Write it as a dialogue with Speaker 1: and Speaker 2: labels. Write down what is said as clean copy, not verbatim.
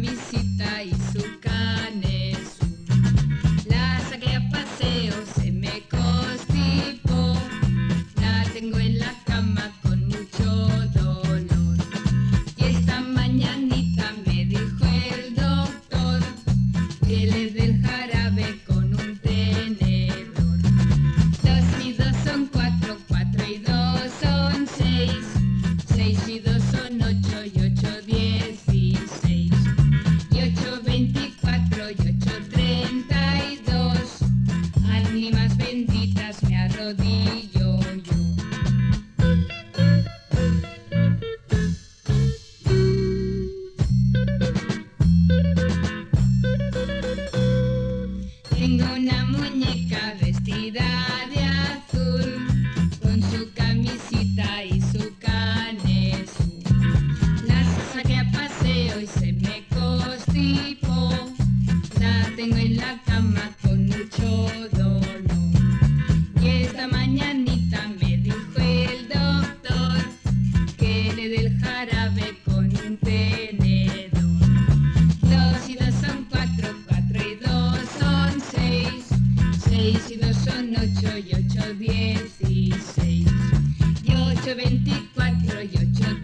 Speaker 1: camisita y su canesú. La saqué a paseo, se me constipó. La tengo en la cama con mucho dolor. Y esta mañanita me dijo el doctor que le dé el jarabe con un tenedor. 2 y 2 son 4, 4 y 2 son 6. 6 y 2 son 8 y 8 16. Y 8 24 y 8 32. Ánimas benditas me arrodillo yo. Tengo una muñeca vestida de azul, con su camisita y su canesú. La saqué a paseo y se me constipó. La tengo en la cama con mucho dolor. Y esta mañanita me dijo el doctor que le dé el jarabe con un tenedor. 2 y 2 son 4, 4 y 2 son 6. 6 y 2 son 8 y 8 16. Y 8 24 y 8